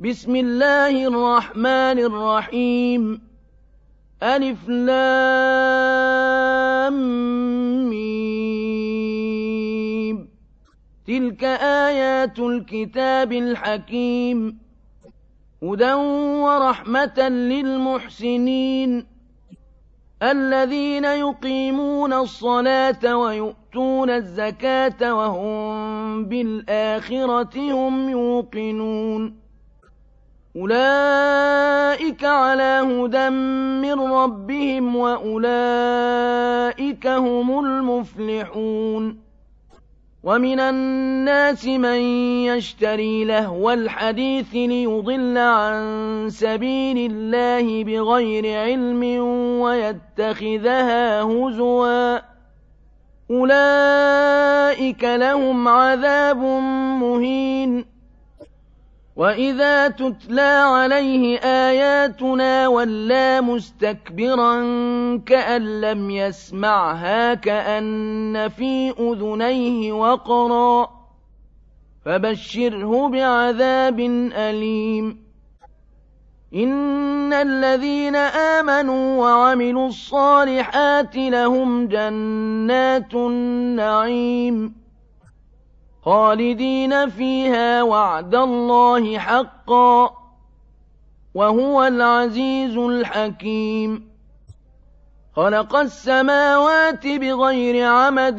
بسم الله الرحمن الرحيم ألف لام ميم تلك آيات الكتاب الحكيم هدى ورحمة للمحسنين الذين يقيمون الصلاة ويؤتون الزكاة وهم بالآخرة هم يوقنون أولئك على هدى من ربهم وأولئك هم المفلحون ومن الناس من يشتري لهو الحديث ليضل عن سبيل الله بغير علم ويتخذها هزوا أولئك لهم عذاب مهين وإذا تتلى عليه آياتنا ولى مستكبرا كأن لم يسمعها كأن في أذنيه وقرا فبشره بعذاب أليم إن الذين آمنوا وعملوا الصالحات لهم جنات النعيم خالدين فيها وعد الله حقا وهو العزيز الحكيم خلق السماوات بغير عمد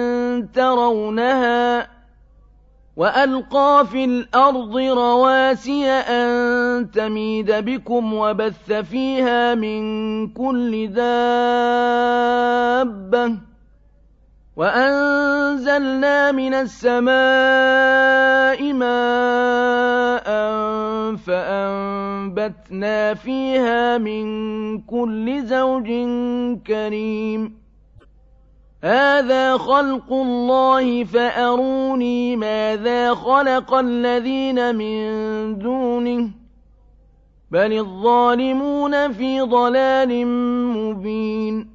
ترونها وألقى في الأرض رواسي أن تميد بكم وبث فيها من كل دابة وأنزلنا من السماء ماء فأنبتنا فيها من كل زوج كريم هذا خلق الله فأروني ماذا خلق الذين من دونه بل الظالمون في ضلال مبين